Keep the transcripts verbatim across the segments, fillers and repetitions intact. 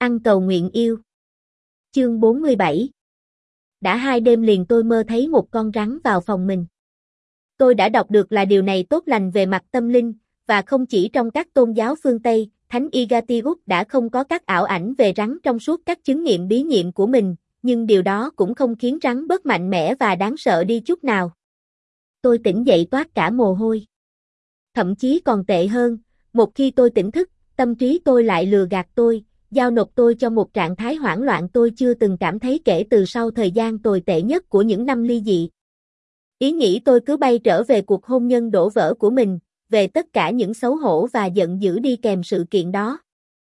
Ăn cầu nguyện yêu. Chương bốn mươi bảy. Đã hai đêm liền tôi mơ thấy một con rắn vào phòng mình. Tôi đã đọc được là điều này tốt lành về mặt tâm linh, và không chỉ trong các tôn giáo phương Tây, Thánh Ignatius đã không có các ảo ảnh về rắn trong suốt các chứng nghiệm bí nhiệm của mình, nhưng điều đó cũng không khiến rắn bớt mạnh mẽ và đáng sợ đi chút nào. Tôi tỉnh dậy toát cả mồ hôi. Thậm chí còn tệ hơn, một khi tôi tỉnh thức, tâm trí tôi lại lừa gạt tôi, giao nộp tôi cho một trạng thái hoảng loạn tôi chưa từng cảm thấy kể từ sau thời gian tồi tệ nhất của những năm ly dị. Ý nghĩ tôi cứ bay trở về cuộc hôn nhân đổ vỡ của mình, về tất cả những xấu hổ và giận dữ đi kèm sự kiện đó.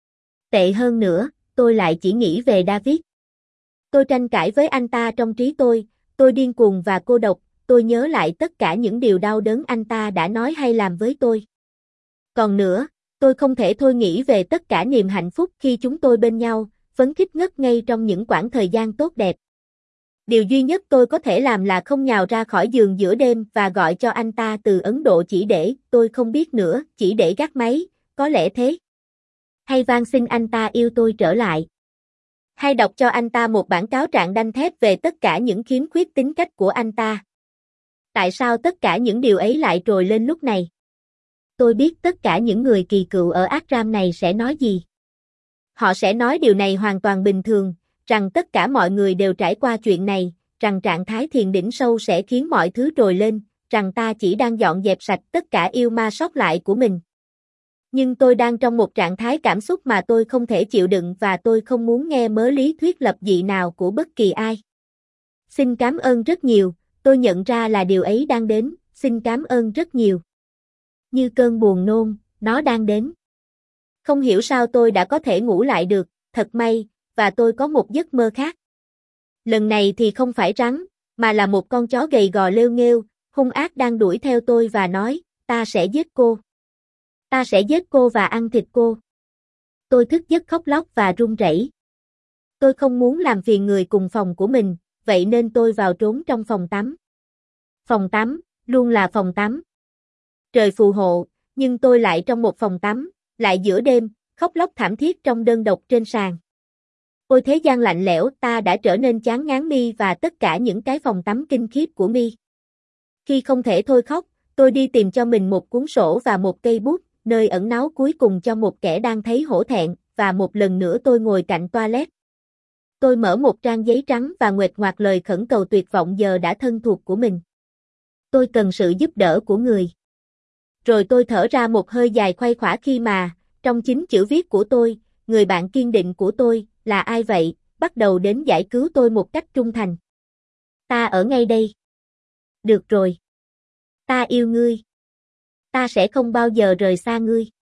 Tệ hơn nữa, tôi lại chỉ nghĩ về David. Tôi tranh cãi với anh ta trong trí tôi, tôi điên cuồng và cô độc, tôi nhớ lại tất cả những điều đau đớn anh ta đã nói hay làm với tôi. Còn nữa, tôi không thể thôi nghĩ về tất cả niềm hạnh phúc khi chúng tôi bên nhau, phấn khích ngất ngây trong những quãng thời gian tốt đẹp. Điều duy nhất tôi có thể làm là không nhào ra khỏi giường giữa đêm và gọi cho anh ta từ Ấn Độ chỉ để, tôi không biết nữa, chỉ để gác máy, có lẽ thế. Hay van xin anh ta yêu tôi trở lại. Hay đọc cho anh ta một bản cáo trạng đanh thép về tất cả những khiếm khuyết tính cách của anh ta. Tại sao tất cả những điều ấy lại trồi lên lúc này? Tôi biết tất cả những người kỳ cựu ở Ashram này sẽ nói gì. Họ sẽ nói điều này hoàn toàn bình thường, rằng tất cả mọi người đều trải qua chuyện này, rằng trạng thái thiền đỉnh sâu sẽ khiến mọi thứ trồi lên, rằng ta chỉ đang dọn dẹp sạch tất cả yêu ma sót lại của mình. Nhưng tôi đang trong một trạng thái cảm xúc mà tôi không thể chịu đựng và tôi không muốn nghe mớ lý thuyết lập dị nào của bất kỳ ai. Xin cảm ơn rất nhiều, tôi nhận ra là điều ấy đang đến, xin cảm ơn rất nhiều. Như cơn buồn nôn, nó đang đến. Không hiểu sao tôi đã có thể ngủ lại được, thật may, và tôi có một giấc mơ khác. Lần này thì không phải rắn, mà là một con chó gầy gò lêu nghêu, hung ác đang đuổi theo tôi và nói, ta sẽ giết cô. Ta sẽ giết cô và ăn thịt cô. Tôi thức giấc khóc lóc và run rẩy. Tôi không muốn làm phiền người cùng phòng của mình, vậy nên tôi vào trốn trong phòng tắm. Phòng tắm, luôn là phòng tắm. Trời phù hộ, nhưng tôi lại trong một phòng tắm, lại giữa đêm, khóc lóc thảm thiết trong đơn độc trên sàn. Ôi thế gian lạnh lẽo, ta đã trở nên chán ngán mi và tất cả những cái phòng tắm kinh khiếp của mi. Khi không thể thôi khóc, tôi đi tìm cho mình một cuốn sổ và một cây bút, nơi ẩn náu cuối cùng cho một kẻ đang thấy hổ thẹn, và một lần nữa tôi ngồi cạnh toilet. Tôi mở một trang giấy trắng và nguệch ngoạc lời khẩn cầu tuyệt vọng giờ đã thân thuộc của mình. Tôi cần sự giúp đỡ của người. Rồi tôi thở ra một hơi dài khoai khỏa khi mà, trong chính chữ viết của tôi, người bạn kiên định của tôi, là ai vậy, bắt đầu đến giải cứu tôi một cách trung thành. Ta ở ngay đây. Được rồi. Ta yêu ngươi. Ta sẽ không bao giờ rời xa ngươi.